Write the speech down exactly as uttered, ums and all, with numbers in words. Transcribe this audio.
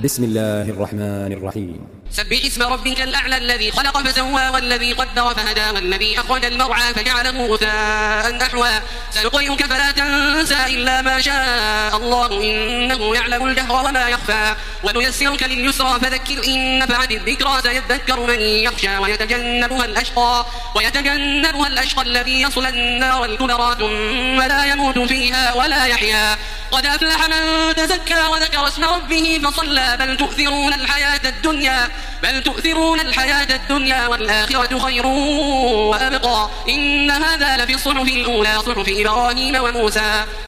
بسم الله الرحمن الرحيم. سبح اسم ربك الأعلى الذي خلق فسوى والذي قدر فهدى والذي أخرج المرعى فجعله غثاء نحوا سنقرئك فلا تنسى إلا ما شاء الله إنه يعلم الجهر وما يخفى ونيسرك لليسرى فذكر إن نفعت الذكرى سيذكر من يخشى ويتجنبها الأشقى ويتجنبها الأشقى الذي يصلى النار الكبرى ثم لا يموت فيها ولا يحيا قد أفلح من تزكى وذكر اسم ربه فصلى بل تؤثرون الحياة الدنيا بل تؤثرون الحياة الدنيا والآخرة خير وأبقى إن هذا لفي الصحف الأولى صحف إبراهيم وموسى.